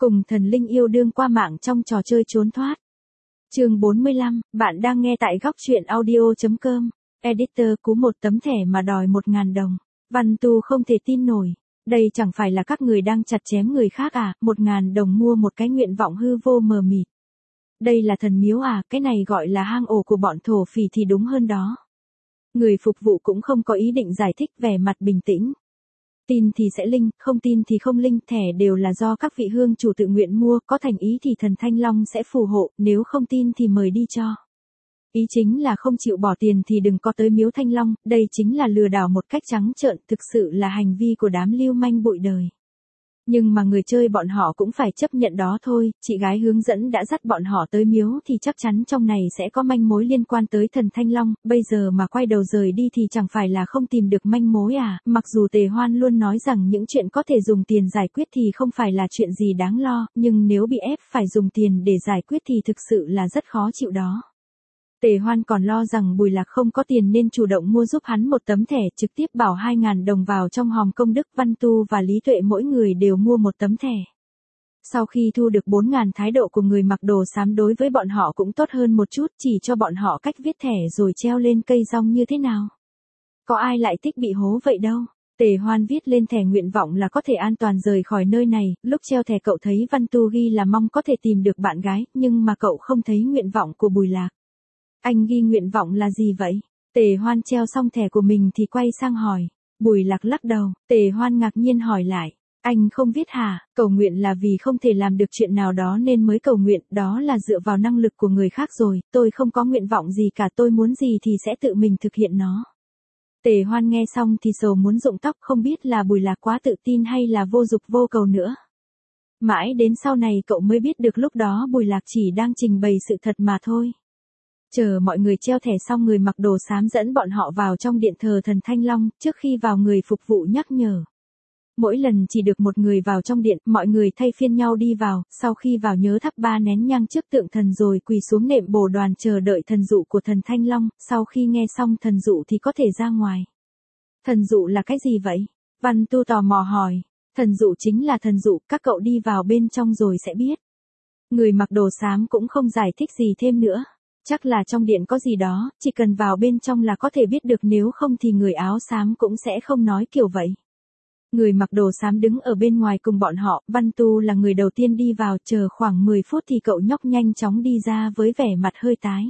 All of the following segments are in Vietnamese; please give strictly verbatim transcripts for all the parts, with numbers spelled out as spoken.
Cùng thần linh yêu đương qua mạng trong trò chơi trốn thoát. Chương bốn mươi lăm, bạn đang nghe tại góc truyện audio chấm com. Editor cú một tấm thẻ mà đòi một ngàn đồng. Văn Tu không thể tin nổi. Đây chẳng phải là các người đang chặt chém người khác à, một ngàn đồng mua một cái nguyện vọng hư vô mờ mịt. Đây là thần miếu à, cái này gọi là hang ổ của bọn thổ phỉ thì đúng hơn đó. Người phục vụ cũng không có ý định giải thích, vẻ mặt bình tĩnh. Tin thì sẽ linh, không tin thì không linh, thẻ đều là do các vị hương chủ tự nguyện mua, có thành ý thì thần Thanh Long sẽ phù hộ, nếu không tin thì mời đi cho. Ý chính là không chịu bỏ tiền thì đừng có tới miếu Thanh Long, đây chính là lừa đảo một cách trắng trợn, thực sự là hành vi của đám lưu manh bụi đời. Nhưng mà người chơi bọn họ cũng phải chấp nhận đó thôi, chị gái hướng dẫn đã dắt bọn họ tới miếu thì chắc chắn trong này sẽ có manh mối liên quan tới thần Thanh Long, bây giờ mà quay đầu rời đi thì chẳng phải là không tìm được manh mối à, mặc dù Tề Hoan luôn nói rằng những chuyện có thể dùng tiền giải quyết thì không phải là chuyện gì đáng lo, nhưng nếu bị ép phải dùng tiền để giải quyết thì thực sự là rất khó chịu đó. Tề Hoan còn lo rằng Bùi Lạc không có tiền nên chủ động mua giúp hắn một tấm thẻ, trực tiếp bảo hai ngàn đồng vào trong hòm công đức. Văn Tu và Lý Tuệ mỗi người đều mua một tấm thẻ. Sau khi thu được bốn ngàn, thái độ của người mặc đồ xám đối với bọn họ cũng tốt hơn một chút, chỉ cho bọn họ cách viết thẻ rồi treo lên cây rong như thế nào. Có ai lại thích bị hố vậy đâu. Tề Hoan viết lên thẻ nguyện vọng là có thể an toàn rời khỏi nơi này, lúc treo thẻ cậu thấy Văn Tu ghi là mong có thể tìm được bạn gái, nhưng mà cậu không thấy nguyện vọng của Bùi Lạc. Anh ghi nguyện vọng là gì vậy? Tề Hoan treo xong thẻ của mình thì quay sang hỏi. Bùi Lạc lắc đầu, Tề Hoan ngạc nhiên hỏi lại. Anh không viết hả? Cầu nguyện là vì không thể làm được chuyện nào đó nên mới cầu nguyện, đó là dựa vào năng lực của người khác rồi, tôi không có nguyện vọng gì cả, tôi muốn gì thì sẽ tự mình thực hiện nó. Tề Hoan nghe xong thì sầu muốn rụng tóc, không biết là Bùi Lạc quá tự tin hay là vô dục vô cầu nữa. Mãi đến sau này cậu mới biết được lúc đó Bùi Lạc chỉ đang trình bày sự thật mà thôi. Chờ mọi người treo thẻ xong, người mặc đồ xám dẫn bọn họ vào trong điện thờ thần Thanh Long, trước khi vào người phục vụ nhắc nhở. Mỗi lần chỉ được một người vào trong điện, mọi người thay phiên nhau đi vào, sau khi vào nhớ thắp ba nén nhang trước tượng thần rồi quỳ xuống nệm bồ đoàn chờ đợi thần dụ của thần Thanh Long, sau khi nghe xong thần dụ thì có thể ra ngoài. Thần dụ là cái gì vậy? Văn Tu tò mò hỏi. Thần dụ chính là thần dụ, các cậu đi vào bên trong rồi sẽ biết. Người mặc đồ xám cũng không giải thích gì thêm nữa. Chắc là trong điện có gì đó, chỉ cần vào bên trong là có thể biết được, nếu không thì người áo xám cũng sẽ không nói kiểu vậy. Người mặc đồ xám đứng ở bên ngoài cùng bọn họ, Văn Tu là người đầu tiên đi vào, chờ khoảng mười phút thì cậu nhóc nhanh chóng đi ra với vẻ mặt hơi tái.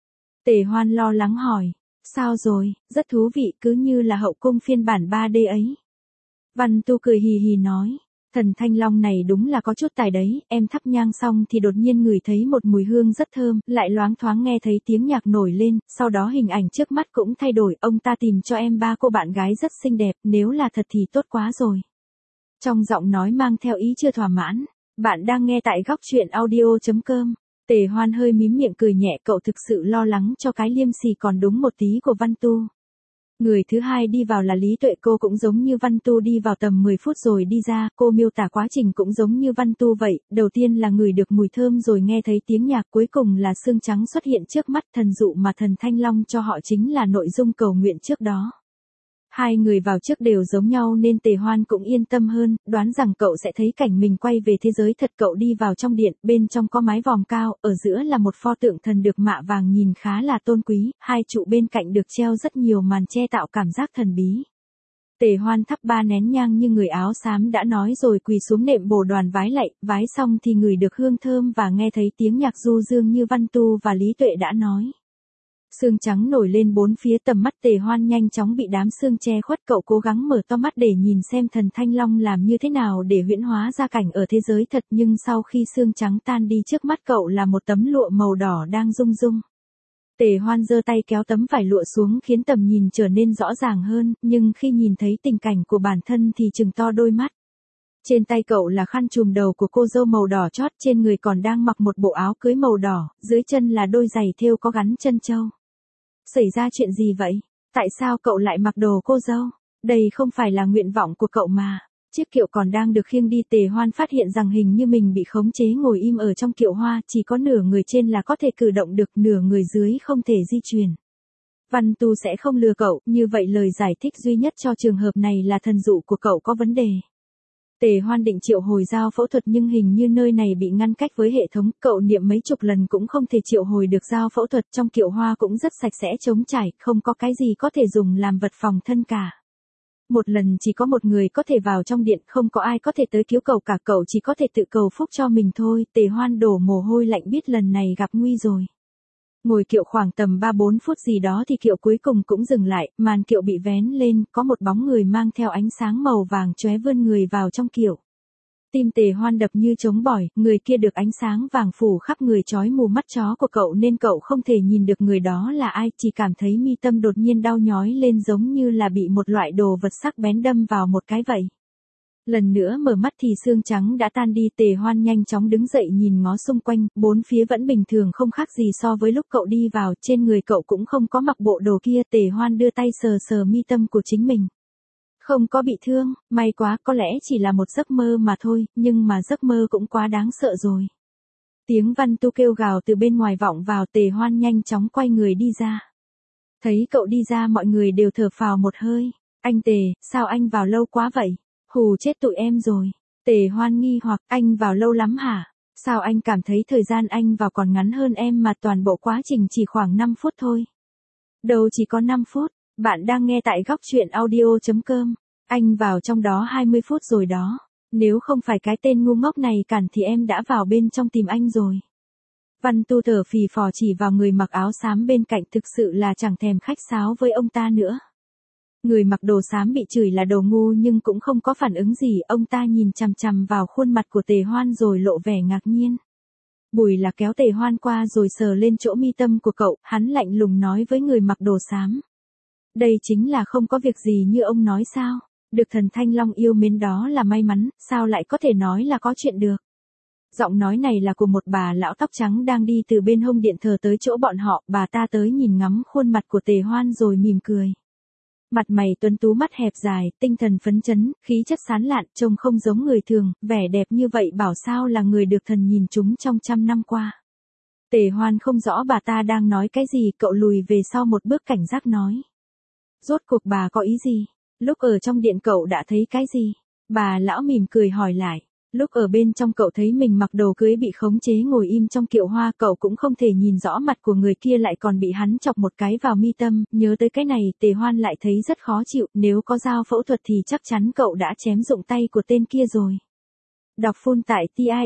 Tề Hoan lo lắng hỏi, sao rồi, rất thú vị, cứ như là hậu cung phiên bản ba D ấy. Văn Tu cười hì hì nói. Thần Thanh Long này đúng là có chút tài đấy, em thắp nhang xong thì đột nhiên ngửi thấy một mùi hương rất thơm, lại loáng thoáng nghe thấy tiếng nhạc nổi lên, sau đó hình ảnh trước mắt cũng thay đổi, ông ta tìm cho em ba cô bạn gái rất xinh đẹp, nếu là thật thì tốt quá rồi. Trong giọng nói mang theo ý chưa thỏa mãn, bạn đang nghe tại góc truyện audio chấm com. Tề Hoan hơi mím miệng cười nhẹ, cậu thực sự lo lắng cho cái liêm sỉ còn đúng một tí của Văn Tu. Người thứ hai đi vào là Lý Tuệ, cô cũng giống như Văn Tu đi vào tầm mười phút rồi đi ra, cô miêu tả quá trình cũng giống như Văn Tu vậy, đầu tiên là ngửi được mùi thơm rồi nghe thấy tiếng nhạc, cuối cùng là xương trắng xuất hiện trước mắt, thần dụ mà thần Thanh Long cho họ chính là nội dung cầu nguyện trước đó. Hai người vào trước đều giống nhau nên Tề Hoan cũng yên tâm hơn, đoán rằng cậu sẽ thấy cảnh mình quay về thế giới thật. Cậu đi vào trong điện, bên trong có mái vòm cao, ở giữa là một pho tượng thần được mạ vàng nhìn khá là tôn quý, hai trụ bên cạnh được treo rất nhiều màn che tạo cảm giác thần bí. Tề Hoan thắp ba nén nhang như người áo xám đã nói rồi quỳ xuống nệm bồ đoàn vái lạy, vái xong thì ngửi được hương thơm và nghe thấy tiếng nhạc du dương như Văn Tu và Lý Tuệ đã nói. Sương trắng nổi lên bốn phía, tầm mắt Tề Hoan nhanh chóng bị đám sương che khuất, cậu cố gắng mở to mắt để nhìn xem thần Thanh Long làm như thế nào để huyễn hóa ra cảnh ở thế giới thật, nhưng sau khi sương trắng tan đi trước mắt cậu là một tấm lụa màu đỏ đang rung rung. Tề Hoan giơ tay kéo tấm vải lụa xuống khiến tầm nhìn trở nên rõ ràng hơn, nhưng khi nhìn thấy tình cảnh của bản thân thì trừng to đôi mắt. Trên tay cậu là khăn trùm đầu của cô dâu màu đỏ chót, trên người còn đang mặc một bộ áo cưới màu đỏ, dưới chân là đôi giày thêu có gắn chân châu. Xảy ra chuyện gì vậy? Tại sao cậu lại mặc đồ cô dâu? Đây không phải là nguyện vọng của cậu mà. Chiếc kiệu còn đang được khiêng đi, Tề Hoan phát hiện rằng hình như mình bị khống chế ngồi im ở trong kiệu hoa, chỉ có nửa người trên là có thể cử động được, nửa người dưới không thể di chuyển. Văn Tu sẽ không lừa cậu, như vậy lời giải thích duy nhất cho trường hợp này là thần dụ của cậu có vấn đề. Tề Hoan định triệu hồi giao phẫu thuật nhưng hình như nơi này bị ngăn cách với hệ thống, cậu niệm mấy chục lần cũng không thể triệu hồi được giao phẫu thuật, trong kiệu hoa cũng rất sạch sẽ trống trải, không có cái gì có thể dùng làm vật phòng thân cả. Một lần chỉ có một người có thể vào trong điện, không có ai có thể tới cứu cậu cả, cậu chỉ có thể tự cầu phúc cho mình thôi. Tề Hoan đổ mồ hôi lạnh biết lần này gặp nguy rồi. Ngồi kiệu khoảng tầm ba bốn phút gì đó thì kiệu cuối cùng cũng dừng lại, màn kiệu bị vén lên, có một bóng người mang theo ánh sáng màu vàng chóe vươn người vào trong kiệu. Tim Tề Hoan đập như trống bỏi, người kia được ánh sáng vàng phủ khắp người chói mù mắt chó của cậu nên cậu không thể nhìn được người đó là ai, chỉ cảm thấy mi tâm đột nhiên đau nhói lên giống như là bị một loại đồ vật sắc bén đâm vào một cái vậy. Lần nữa mở mắt thì xương trắng đã tan đi. Tề Hoan nhanh chóng đứng dậy nhìn ngó xung quanh, bốn phía vẫn bình thường không khác gì so với lúc cậu đi vào, trên người cậu cũng không có mặc bộ đồ kia. Tề Hoan đưa tay sờ sờ mi tâm của chính mình. Không có bị thương, may quá, có lẽ chỉ là một giấc mơ mà thôi, nhưng mà giấc mơ cũng quá đáng sợ rồi. Tiếng Văn Tu kêu gào từ bên ngoài vọng vào. Tề Hoan nhanh chóng quay người đi ra. Thấy cậu đi ra mọi người đều thở phào một hơi. Anh Tề, sao anh vào lâu quá vậy? Hù chết tụi em rồi. Tề Hoan nghi hoặc, anh vào lâu lắm hả? Sao anh cảm thấy thời gian anh vào còn ngắn hơn em mà toàn bộ quá trình chỉ khoảng năm phút thôi? Đâu chỉ có năm phút, bạn đang nghe tại góc truyện audio chấm com. Anh vào trong đó hai mươi phút rồi đó. Nếu không phải cái tên ngu ngốc này cản thì em đã vào bên trong tìm anh rồi. Văn Tu thở phì phò chỉ vào người mặc áo xám bên cạnh, thực sự là chẳng thèm khách sáo với ông ta nữa. Người mặc đồ xám bị chửi là đồ ngu nhưng cũng không có phản ứng gì, ông ta nhìn chằm chằm vào khuôn mặt của Tề Hoan rồi lộ vẻ ngạc nhiên. Bùi Lạc kéo Tề Hoan qua rồi sờ lên chỗ mi tâm của cậu, hắn lạnh lùng nói với người mặc đồ xám. Đây chính là không có việc gì như ông nói sao? Được thần Thanh Long yêu mến đó là may mắn, sao lại có thể nói là có chuyện được? Giọng nói này là của một bà lão tóc trắng đang đi từ bên hông điện thờ tới chỗ bọn họ, bà ta tới nhìn ngắm khuôn mặt của Tề Hoan rồi mỉm cười. Mặt mày tuấn tú, mắt hẹp dài, tinh thần phấn chấn, khí chất sán lạn, trông không giống người thường, vẻ đẹp như vậy bảo sao là người được thần nhìn chúng trong trăm năm qua. Tề Hoan không rõ bà ta đang nói cái gì, cậu lùi về sau một bước cảnh giác nói. Rốt cuộc bà có ý gì? Lúc ở trong điện cậu đã thấy cái gì? Bà lão mỉm cười hỏi lại. Lúc ở bên trong cậu thấy mình mặc đồ cưới bị khống chế ngồi im trong kiệu hoa, cậu cũng không thể nhìn rõ mặt của người kia lại còn bị hắn chọc một cái vào mi tâm, nhớ tới cái này Tề Hoan lại thấy rất khó chịu, nếu có dao phẫu thuật thì chắc chắn cậu đã chém rụng tay của tên kia rồi. Đọc full tại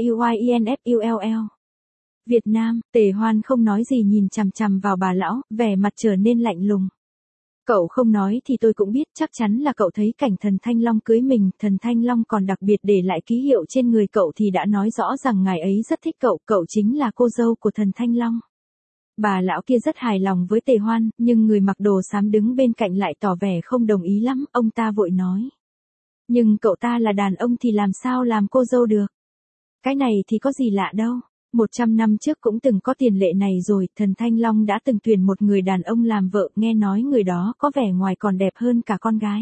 tiuyinfull. Việt Nam, Tề Hoan không nói gì nhìn chằm chằm vào bà lão, vẻ mặt trở nên lạnh lùng. Cậu không nói thì tôi cũng biết, chắc chắn là cậu thấy cảnh thần Thanh Long cưới mình, thần Thanh Long còn đặc biệt để lại ký hiệu trên người cậu thì đã nói rõ rằng ngài ấy rất thích cậu, cậu chính là cô dâu của thần Thanh Long. Bà lão kia rất hài lòng với Tề Hoan, nhưng người mặc đồ xám đứng bên cạnh lại tỏ vẻ không đồng ý lắm, ông ta vội nói. Nhưng cậu ta là đàn ông thì làm sao làm cô dâu được? Cái này thì có gì lạ đâu. Một trăm năm trước cũng từng có tiền lệ này rồi, thần Thanh Long đã từng tuyển một người đàn ông làm vợ, nghe nói người đó có vẻ ngoài còn đẹp hơn cả con gái.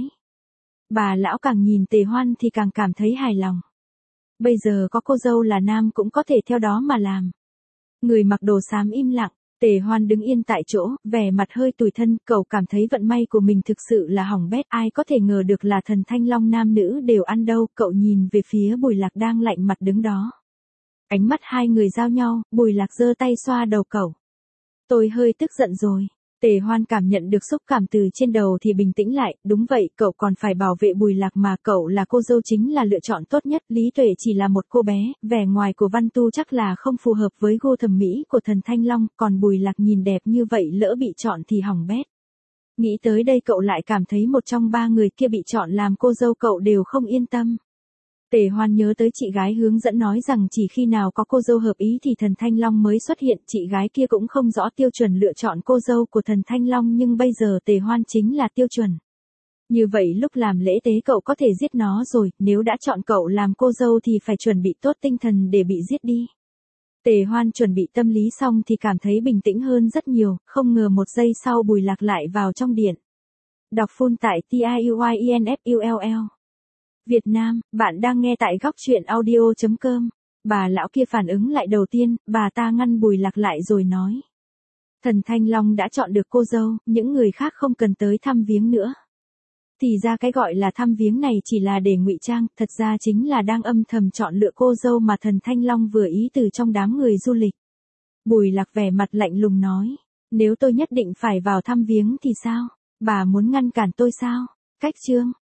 Bà lão càng nhìn Tề Hoan thì càng cảm thấy hài lòng. Bây giờ có cô dâu là nam cũng có thể theo đó mà làm. Người mặc đồ xám im lặng, Tề Hoan đứng yên tại chỗ, vẻ mặt hơi tủi thân, cậu cảm thấy vận may của mình thực sự là hỏng bét, ai có thể ngờ được là thần Thanh Long nam nữ đều ăn đâu, cậu nhìn về phía Bùi Lạc đang lạnh mặt đứng đó. Ánh mắt hai người giao nhau, Bùi Lạc giơ tay xoa đầu cậu. Tôi hơi tức giận rồi. Tề Hoan cảm nhận được xúc cảm từ trên đầu thì bình tĩnh lại, đúng vậy, cậu còn phải bảo vệ Bùi Lạc mà, cậu là cô dâu chính là lựa chọn tốt nhất, Lý Tuệ chỉ là một cô bé, vẻ ngoài của Văn Tu chắc là không phù hợp với gu thẩm mỹ của thần Thanh Long, còn Bùi Lạc nhìn đẹp như vậy lỡ bị chọn thì hỏng bét. Nghĩ tới đây cậu lại cảm thấy một trong ba người kia bị chọn làm cô dâu cậu đều không yên tâm. Tề Hoan nhớ tới chị gái hướng dẫn nói rằng chỉ khi nào có cô dâu hợp ý thì thần Thanh Long mới xuất hiện, chị gái kia cũng không rõ tiêu chuẩn lựa chọn cô dâu của thần Thanh Long nhưng bây giờ Tề Hoan chính là tiêu chuẩn. Như vậy lúc làm lễ tế cậu có thể giết nó rồi, nếu đã chọn cậu làm cô dâu thì phải chuẩn bị tốt tinh thần để bị giết đi. Tề Hoan chuẩn bị tâm lý xong thì cảm thấy bình tĩnh hơn rất nhiều, không ngờ một giây sau Bùi Lạc lại vào trong điện. Đọc full tại tiuyinfull. Việt Nam, bạn đang nghe tại góc truyện audio chấm com. Bà lão kia phản ứng lại đầu tiên, bà ta ngăn Bùi Lạc lại rồi nói. Thần Thanh Long đã chọn được cô dâu, những người khác không cần tới thăm viếng nữa. Thì ra cái gọi là thăm viếng này chỉ là để ngụy trang, thật ra chính là đang âm thầm chọn lựa cô dâu mà thần Thanh Long vừa ý từ trong đám người du lịch. Bùi Lạc vẻ mặt lạnh lùng nói, nếu tôi nhất định phải vào thăm viếng thì sao? Bà muốn ngăn cản tôi sao? Cách chương